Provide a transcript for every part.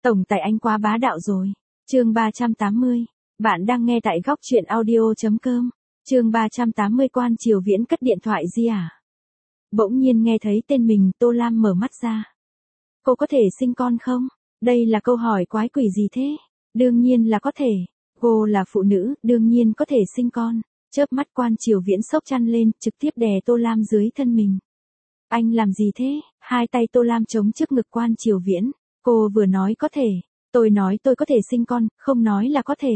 Tổng tài anh quá bá đạo rồi. Chương 380. Bạn đang nghe tại góc truyện audio.com. Chương 380 Quan Triều Viễn cất điện thoại di à? Bỗng nhiên nghe thấy tên mình, Tô Lam mở mắt ra. Cô có thể sinh con không? Đây là câu hỏi quái quỷ gì thế? Đương nhiên là có thể. Cô là phụ nữ, đương nhiên có thể sinh con. Chớp mắt Quan Triều Viễn xốc chăn lên, trực tiếp đè Tô Lam dưới thân mình. Anh làm gì thế? Hai tay Tô Lam chống trước ngực Quan Triều Viễn. Cô vừa nói có thể. Tôi nói tôi có thể sinh con, không nói là có thể.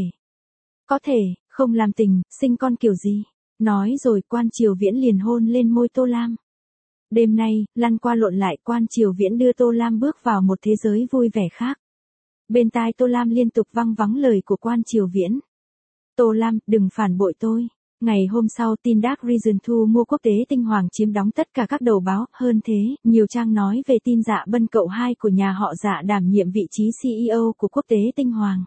Có thể, không làm tình, sinh con kiểu gì? Nói rồi Quan Triều Viễn liền hôn lên môi Tô Lam. Đêm nay, lăn qua lộn lại Quan Triều Viễn đưa Tô Lam bước vào một thế giới vui vẻ khác. Bên tai Tô Lam liên tục văng vắng lời của Quan Triều Viễn. Tô Lam, đừng phản bội tôi. Ngày hôm sau tin Dark Reason thu mua quốc tế tinh hoàng chiếm đóng tất cả các đầu báo, hơn thế, nhiều trang nói về tin Dạ Bân cậu hai của nhà họ Dạ đảm nhiệm vị trí CEO của quốc tế tinh hoàng.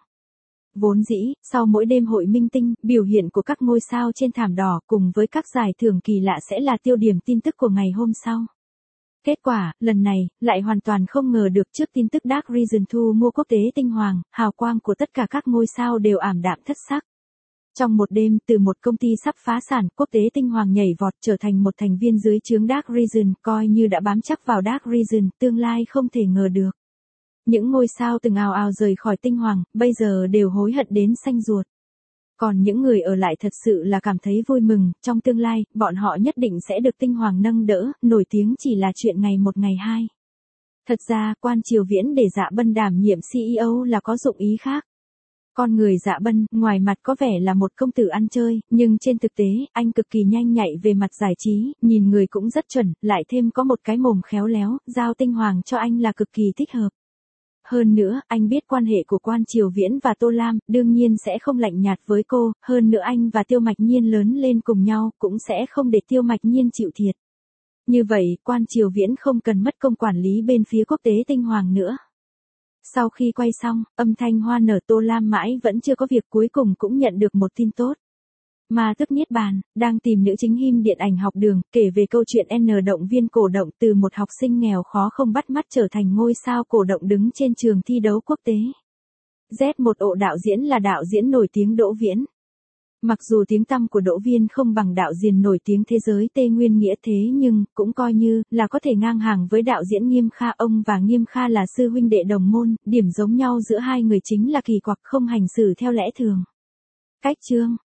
Vốn dĩ, sau mỗi đêm hội minh tinh, biểu hiện của các ngôi sao trên thảm đỏ cùng với các giải thưởng kỳ lạ sẽ là tiêu điểm tin tức của ngày hôm sau. Kết quả, lần này, lại hoàn toàn không ngờ được trước tin tức Dark Reason thu mua quốc tế tinh hoàng, hào quang của tất cả các ngôi sao đều ảm đạm thất sắc. Trong một đêm, từ một công ty sắp phá sản, quốc tế tinh hoàng nhảy vọt trở thành một thành viên dưới trướng Dark Reason, coi như đã bám chắc vào Dark Reason, tương lai không thể ngờ được. Những ngôi sao từng ào ào rời khỏi tinh hoàng, bây giờ đều hối hận đến xanh ruột. Còn những người ở lại thật sự là cảm thấy vui mừng, trong tương lai, bọn họ nhất định sẽ được tinh hoàng nâng đỡ, nổi tiếng chỉ là chuyện ngày một ngày hai. Thật ra, Quan Triều Viễn để Dạ Bân đảm nhiệm CEO là có dụng ý khác. Con người Dạ Bân, ngoài mặt có vẻ là một công tử ăn chơi, nhưng trên thực tế, anh cực kỳ nhanh nhạy về mặt giải trí, nhìn người cũng rất chuẩn, lại thêm có một cái mồm khéo léo, giao tinh hoàng cho anh là cực kỳ thích hợp. Hơn nữa, anh biết quan hệ của Quan Triều Viễn và Tô Lam, đương nhiên sẽ không lạnh nhạt với cô, hơn nữa anh và Tiêu Mạch Nhiên lớn lên cùng nhau, cũng sẽ không để Tiêu Mạch Nhiên chịu thiệt. Như vậy, Quan Triều Viễn không cần mất công quản lý bên phía quốc tế tinh hoàng nữa. Sau khi quay xong, âm thanh hoa nở Tô Lam mãi vẫn chưa có việc, cuối cùng cũng nhận được một tin tốt. Mà Thức Niết Bàn, đang tìm nữ chính him điện ảnh học đường, kể về câu chuyện N động viên cổ động từ một học sinh nghèo khó không bắt mắt trở thành ngôi sao cổ động đứng trên trường thi đấu quốc tế. Z1 ộ đạo diễn là đạo diễn nổi tiếng Đỗ Viễn. Mặc dù tiếng tăm của Đỗ Viễn không bằng đạo diễn nổi tiếng thế giới Tê Nguyên Nghĩa thế nhưng, cũng coi như, là có thể ngang hàng với đạo diễn Nghiêm Kha. Ông và Nghiêm Kha là sư huynh đệ đồng môn, điểm giống nhau giữa hai người chính là kỳ quặc không hành xử theo lẽ thường. Cách chương